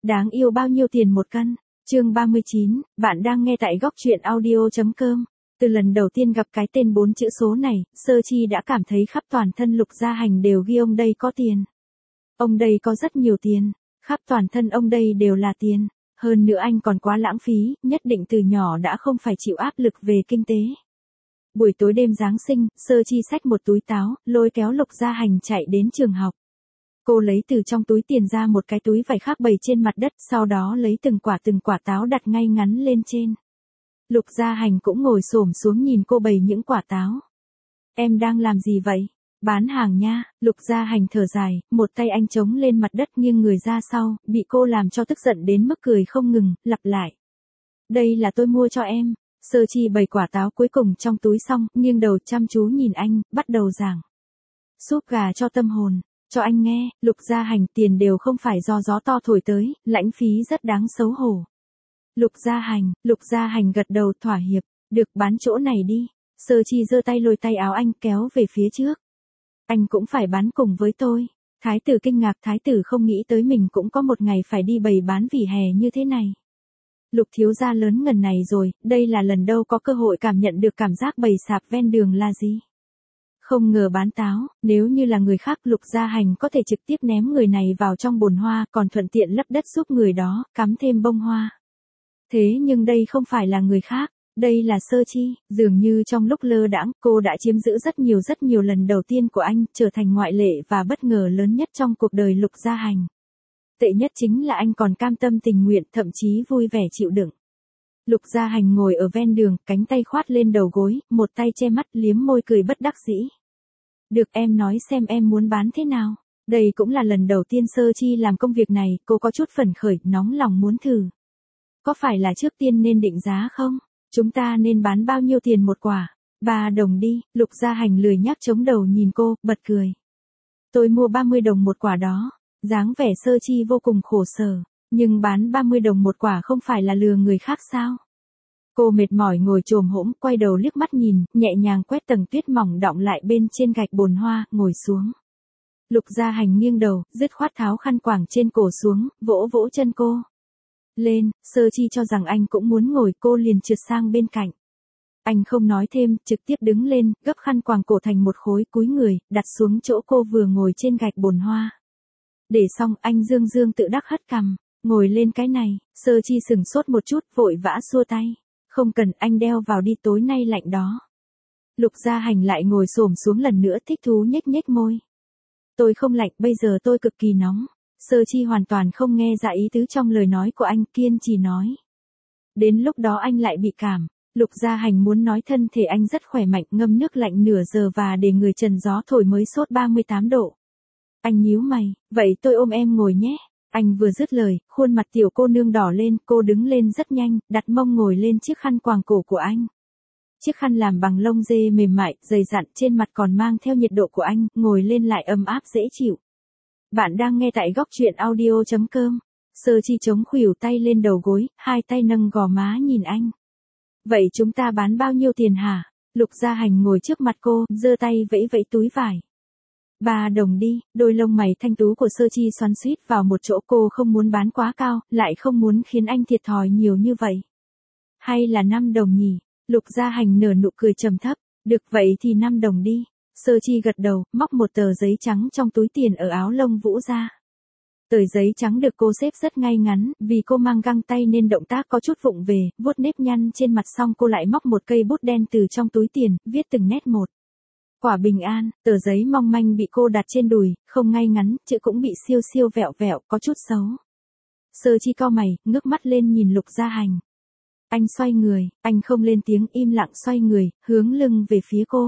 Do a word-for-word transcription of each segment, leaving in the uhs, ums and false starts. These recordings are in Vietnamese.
Đáng yêu bao nhiêu tiền một cân? Chương ba mươi chín, bạn đang nghe tại góc truyện audio.com. Từ lần đầu tiên gặp cái tên bốn chữ số này, Sơ Chi đã cảm thấy khắp toàn thân Lục Gia Hành đều ghi ông đây có tiền. Ông đây có rất nhiều tiền, khắp toàn thân ông đây đều là tiền. Hơn nữa anh còn quá lãng phí, nhất định từ nhỏ đã không phải chịu áp lực về kinh tế. Buổi tối đêm Giáng sinh, Sơ Chi xách một túi táo, lôi kéo Lục Gia Hành chạy đến trường học. Cô lấy từ trong túi tiền ra một cái túi vải khác bày trên mặt đất, sau đó lấy từng quả từng quả táo đặt ngay ngắn lên trên. Lục Gia Hành cũng ngồi xổm xuống nhìn cô bày những quả táo. Em đang làm gì vậy? Bán hàng nha. Lục Gia Hành thở dài, một tay anh chống lên mặt đất nghiêng người ra sau, bị cô làm cho tức giận đến mức cười không ngừng, lặp lại. Đây là tôi mua cho em. Sơ Chi bày quả táo cuối cùng trong túi xong, nghiêng đầu chăm chú nhìn anh, bắt đầu giảng. Súp gà cho tâm hồn. Cho anh nghe, Lục Gia Hành, tiền đều không phải do gió to thổi tới, lãng phí rất đáng xấu hổ. Lục Gia Hành, Lục Gia Hành gật đầu thỏa hiệp, được bán chỗ này đi. Sơ Chi giơ tay lôi tay áo anh kéo về phía trước. Anh cũng phải bán cùng với tôi. Thái tử kinh ngạc, thái tử không nghĩ tới mình cũng có một ngày phải đi bày bán vỉa hè như thế này. Lục thiếu gia lớn ngần này rồi, đây là lần đầu có cơ hội cảm nhận được cảm giác bày sạp ven đường là gì. Không ngờ bán táo, nếu như là người khác Lục Gia Hành có thể trực tiếp ném người này vào trong bồn hoa, còn thuận tiện lấp đất giúp người đó, cắm thêm bông hoa. Thế nhưng đây không phải là người khác, đây là Sơ Chi, dường như trong lúc lơ đãng, cô đã chiếm giữ rất nhiều rất nhiều lần đầu tiên của anh, trở thành ngoại lệ và bất ngờ lớn nhất trong cuộc đời Lục Gia Hành. Tệ nhất chính là anh còn cam tâm tình nguyện, thậm chí vui vẻ chịu đựng. Lục Gia Hành ngồi ở ven đường, cánh tay khoát lên đầu gối, một tay che mắt liếm môi cười bất đắc dĩ. Được, em nói xem em muốn bán thế nào. Đây cũng là lần đầu tiên Sơ Chi làm công việc này, cô có chút phấn khởi, nóng lòng muốn thử. Có phải là trước tiên nên định giá không? Chúng ta nên bán bao nhiêu tiền một quả? Ba đồng đi. Lục Gia Hành lười nhác chống đầu nhìn cô, bật cười. Tôi mua ba mươi đồng một quả đó. Dáng vẻ Sơ Chi vô cùng khổ sở. Nhưng bán ba mươi đồng một quả không phải là lừa người khác sao? Cô mệt mỏi ngồi chồm hổm, quay đầu liếc mắt nhìn, nhẹ nhàng quét tầng tuyết mỏng đọng lại bên trên gạch bồn hoa, ngồi xuống. Lục Gia Hành nghiêng đầu, dứt khoát tháo khăn quàng trên cổ xuống, vỗ vỗ chân cô. Lên, Sơ Chi cho rằng anh cũng muốn ngồi, cô liền trượt sang bên cạnh. Anh không nói thêm, trực tiếp đứng lên, gấp khăn quàng cổ thành một khối, cúi người, đặt xuống chỗ cô vừa ngồi trên gạch bồn hoa. Để xong, anh dương dương tự đắc hất cằm, ngồi lên cái này. Sơ Chi sừng sốt một chút, vội vã xua tay. Không cần, anh đeo vào đi, tối nay lạnh đó. Lục Gia Hành lại ngồi xổm xuống lần nữa, thích thú nhếch nhếch môi. Tôi không lạnh, bây giờ tôi cực kỳ nóng. Sơ Chi hoàn toàn không nghe ra ý tứ trong lời nói của anh, kiên trì nói. Đến lúc đó anh lại bị cảm. Lục Gia Hành muốn nói thân thể anh rất khỏe mạnh, ngâm nước lạnh nửa giờ và để người trần gió thổi mới sốt ba mươi tám độ. Anh nhíu mày, vậy tôi ôm em ngồi nhé. Anh vừa dứt lời, khuôn mặt tiểu cô nương đỏ lên, cô đứng lên rất nhanh, đặt mông ngồi lên chiếc khăn quàng cổ của anh. Chiếc khăn làm bằng lông dê mềm mại, dày dặn, trên mặt còn mang theo nhiệt độ của anh, ngồi lên lại ấm áp dễ chịu. Bạn đang nghe tại góc truyện audio.com. Sơ Chi chống khuỷu tay lên đầu gối, hai tay nâng gò má nhìn anh. Vậy chúng ta bán bao nhiêu tiền hả? Lục Gia Hành ngồi trước mặt cô, giơ tay vẫy vẫy túi vải. Ba đồng đi. Đôi lông mày thanh tú của Sơ Chi xoắn xuýt vào một chỗ, cô không muốn bán quá cao, lại không muốn khiến anh thiệt thòi nhiều như vậy. Hay là năm đồng nhỉ? Lục Gia Hành nở nụ cười trầm thấp. Được, vậy thì năm đồng đi. Sơ Chi gật đầu, móc một tờ giấy trắng trong túi tiền ở áo lông vũ ra. Tờ giấy trắng được cô xếp rất ngay ngắn, vì cô mang găng tay nên động tác có chút vụng về, vuốt nếp nhăn trên mặt xong cô lại móc một cây bút đen từ trong túi tiền, viết từng nét một. Quả bình an. Tờ giấy mong manh bị cô đặt trên đùi, không ngay ngắn, chữ cũng bị siêu siêu vẹo vẹo, có chút xấu. Sơ Chi cau mày, ngước mắt lên nhìn Lục Gia Hành. Anh xoay người, anh không lên tiếng, im lặng xoay người, hướng lưng về phía cô.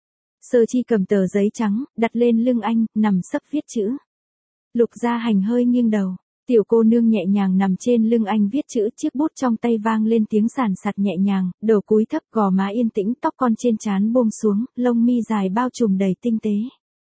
Sơ Chi cầm tờ giấy trắng, đặt lên lưng anh, nằm sấp viết chữ. Lục Gia Hành hơi nghiêng đầu, tiểu cô nương nhẹ nhàng nằm trên lưng anh viết chữ, chiếc bút trong tay vang lên tiếng sàn sạt nhẹ nhàng, đầu cúi thấp, gò má yên tĩnh, tóc con trên trán buông xuống, lông mi dài bao trùm đầy tinh tế.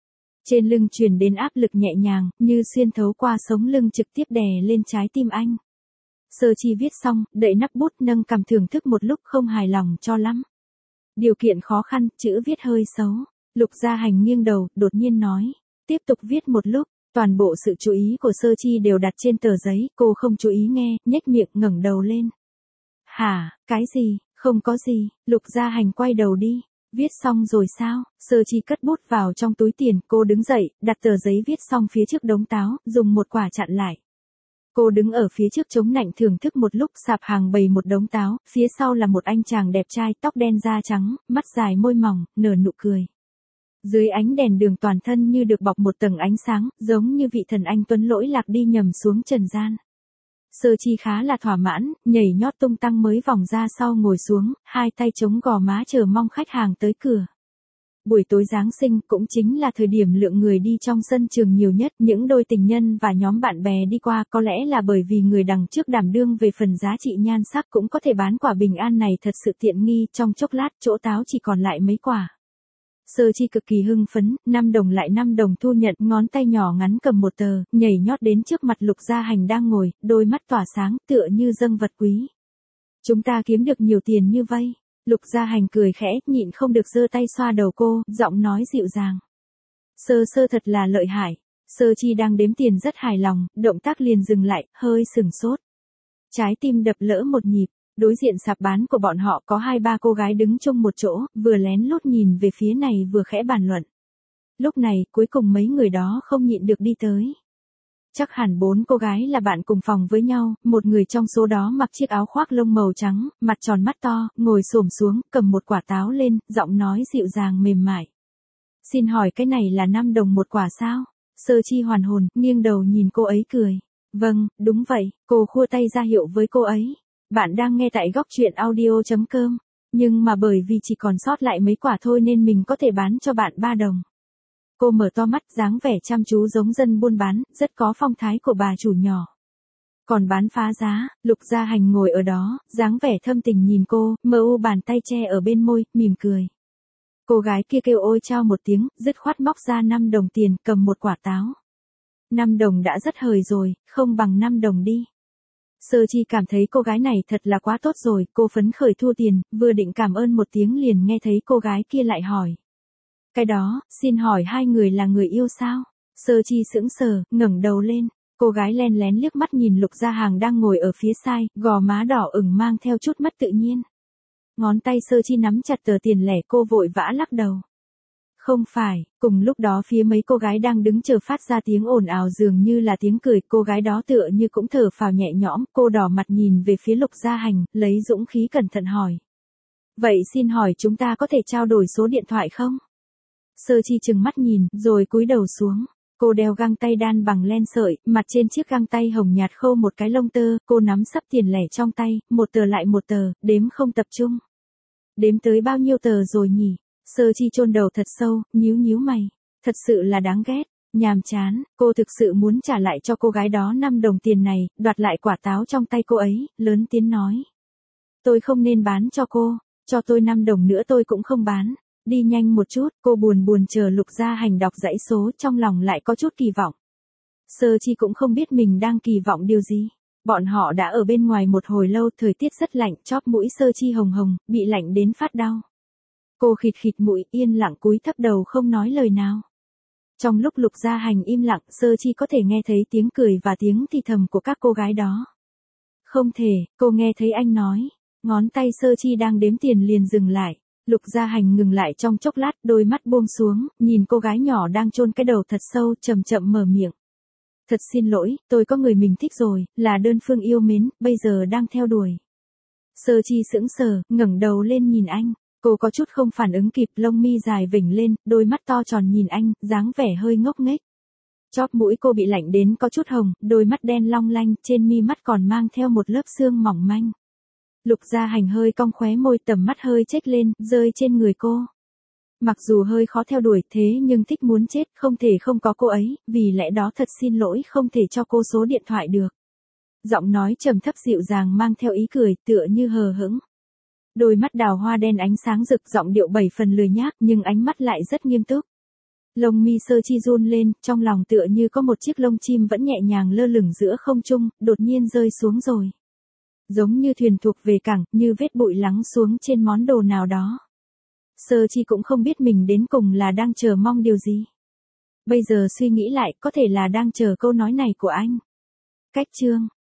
Trên lưng truyền đến áp lực nhẹ nhàng, như xuyên thấu qua sống lưng trực tiếp đè lên trái tim anh. Sơ Chi viết xong, đậy nắp bút, nâng cằm thưởng thức một lúc, không hài lòng cho lắm. Điều kiện khó khăn, chữ viết hơi xấu. Lục Gia Hành nghiêng đầu, đột nhiên nói. Tiếp tục viết một lúc. Toàn bộ sự chú ý của Sơ Chi đều đặt trên tờ giấy, cô không chú ý nghe, nhếch miệng ngẩng đầu lên. Hả, cái gì, không có gì, Lục Gia Hành quay đầu đi. Viết xong rồi sao? Sơ Chi cất bút vào trong túi tiền, cô đứng dậy, đặt tờ giấy viết xong phía trước đống táo, dùng một quả chặn lại. Cô đứng ở phía trước chống nạnh thưởng thức một lúc, sạp hàng bày một đống táo, phía sau là một anh chàng đẹp trai, tóc đen da trắng, mắt dài môi mỏng, nở nụ cười. Dưới ánh đèn đường toàn thân như được bọc một tầng ánh sáng, giống như vị thần anh tuấn lỗi lạc đi nhầm xuống trần gian. Sơ Chi khá là thỏa mãn, nhảy nhót tung tăng mới vòng ra sau ngồi xuống, hai tay chống gò má chờ mong khách hàng tới cửa. Buổi tối Giáng sinh cũng chính là thời điểm lượng người đi trong sân trường nhiều nhất, những đôi tình nhân và nhóm bạn bè đi qua, có lẽ là bởi vì người đằng trước đảm đương về phần giá trị nhan sắc cũng có thể bán quả bình an này thật sự tiện nghi, trong chốc lát chỗ táo chỉ còn lại mấy quả. Sơ Chi cực kỳ hưng phấn, năm đồng lại năm đồng thu nhận, ngón tay nhỏ ngắn cầm một tờ, nhảy nhót đến trước mặt Lục Gia Hành đang ngồi, đôi mắt tỏa sáng tựa như dâng vật quý. Chúng ta kiếm được nhiều tiền như vây. Lục Gia Hành cười khẽ, nhịn không được giơ tay xoa đầu cô, giọng nói dịu dàng. Sơ Sơ thật là lợi hại. Sơ Chi đang đếm tiền rất hài lòng, động tác liền dừng lại, hơi sừng sốt. Trái tim đập lỡ một nhịp. Đối diện sạp bán của bọn họ có hai ba cô gái đứng chung một chỗ, vừa lén lút nhìn về phía này vừa khẽ bàn luận. Lúc này, cuối cùng mấy người đó không nhịn được đi tới. Chắc hẳn bốn cô gái là bạn cùng phòng với nhau, một người trong số đó mặc chiếc áo khoác lông màu trắng, mặt tròn mắt to, ngồi xổm xuống, cầm một quả táo lên, giọng nói dịu dàng mềm mại. Xin hỏi cái này là năm đồng một quả sao? Sơ Chi hoàn hồn, nghiêng đầu nhìn cô ấy cười. Vâng, đúng vậy, cô khua tay ra hiệu với cô ấy. Bạn đang nghe tại góc truyện audio chấm com, nhưng mà bởi vì chỉ còn sót lại mấy quả thôi nên mình có thể bán cho bạn ba đồng. Cô mở to mắt, dáng vẻ chăm chú giống dân buôn bán, rất có phong thái của bà chủ nhỏ. Còn bán phá giá, Lục Gia Hành ngồi ở đó, dáng vẻ thâm tình nhìn cô, mờ u bàn tay che ở bên môi, mỉm cười. Cô gái kia kêu ôi chao một tiếng, dứt khoát móc ra năm đồng tiền, cầm một quả táo. năm đồng đã rất hời rồi, không bằng năm đồng đi. Sơ Chi cảm thấy cô gái này thật là quá tốt rồi, cô phấn khởi thua tiền, vừa định cảm ơn một tiếng liền nghe thấy cô gái kia lại hỏi. Cái đó, xin hỏi hai người là người yêu sao? Sơ Chi sững sờ, ngẩng đầu lên, cô gái len lén liếc mắt nhìn Lục Gia Hành đang ngồi ở phía sai, gò má đỏ ửng mang theo chút mất tự nhiên. Ngón tay Sơ Chi nắm chặt tờ tiền lẻ, cô vội vã lắc đầu. Không phải, cùng lúc đó phía mấy cô gái đang đứng chờ phát ra tiếng ồn ào dường như là tiếng cười, cô gái đó tựa như cũng thở phào nhẹ nhõm, cô đỏ mặt nhìn về phía Lục Gia Hành, lấy dũng khí cẩn thận hỏi. Vậy xin hỏi chúng ta có thể trao đổi số điện thoại không? Sơ Chi chừng mắt nhìn, rồi cúi đầu xuống. Cô đeo găng tay đan bằng len sợi, mặt trên chiếc găng tay hồng nhạt khâu một cái lông tơ, cô nắm sấp tiền lẻ trong tay, một tờ lại một tờ, đếm không tập trung. Đếm tới bao nhiêu tờ rồi nhỉ? Sơ Chi chôn đầu thật sâu, nhíu nhíu mày. Thật sự là đáng ghét, nhàm chán, cô thực sự muốn trả lại cho cô gái đó năm đồng tiền này, đoạt lại quả táo trong tay cô ấy, lớn tiếng nói. Tôi không nên bán cho cô, cho tôi năm đồng nữa tôi cũng không bán. Đi nhanh một chút, cô buồn buồn chờ Lục Gia Hành đọc dãy số, trong lòng lại có chút kỳ vọng. Sơ Chi cũng không biết mình đang kỳ vọng điều gì. Bọn họ đã ở bên ngoài một hồi lâu, thời tiết rất lạnh, chóp mũi Sơ Chi hồng hồng, bị lạnh đến phát đau. Cô khịt khịt mũi, yên lặng cúi thấp đầu không nói lời nào. Trong lúc Lục Gia Hành im lặng, Sơ Chi có thể nghe thấy tiếng cười và tiếng thì thầm của các cô gái đó. Không thể, cô nghe thấy anh nói. Ngón tay Sơ Chi đang đếm tiền liền dừng lại. Lục Gia Hành ngừng lại trong chốc lát, đôi mắt buông xuống, nhìn cô gái nhỏ đang chôn cái đầu thật sâu, chậm chậm mở miệng. Thật xin lỗi, tôi có người mình thích rồi, là đơn phương yêu mến, bây giờ đang theo đuổi. Sơ Chi sững sờ, ngẩng đầu lên nhìn anh. Cô có chút không phản ứng kịp, lông mi dài vểnh lên, đôi mắt to tròn nhìn anh, dáng vẻ hơi ngốc nghếch. Chóp mũi cô bị lạnh đến có chút hồng, đôi mắt đen long lanh, trên mi mắt còn mang theo một lớp sương mỏng manh. Lục Gia Hành hơi cong khóe môi, tầm mắt hơi chếch lên, rơi trên người cô. Mặc dù hơi khó theo đuổi thế nhưng thích muốn chết, không thể không có cô ấy, vì lẽ đó thật xin lỗi không thể cho cô số điện thoại được. Giọng nói trầm thấp dịu dàng mang theo ý cười, tựa như hờ hững. Đôi mắt đào hoa đen ánh sáng rực, giọng điệu bảy phần lười nhác nhưng ánh mắt lại rất nghiêm túc. Lông mi Sơ Chi run lên, trong lòng tựa như có một chiếc lông chim vẫn nhẹ nhàng lơ lửng giữa không trung, đột nhiên rơi xuống rồi. Giống như thuyền thuộc về cảng, như vết bụi lắng xuống trên món đồ nào đó. Sơ Chi cũng không biết mình đến cùng là đang chờ mong điều gì. Bây giờ suy nghĩ lại có thể là đang chờ câu nói này của anh. Cách chương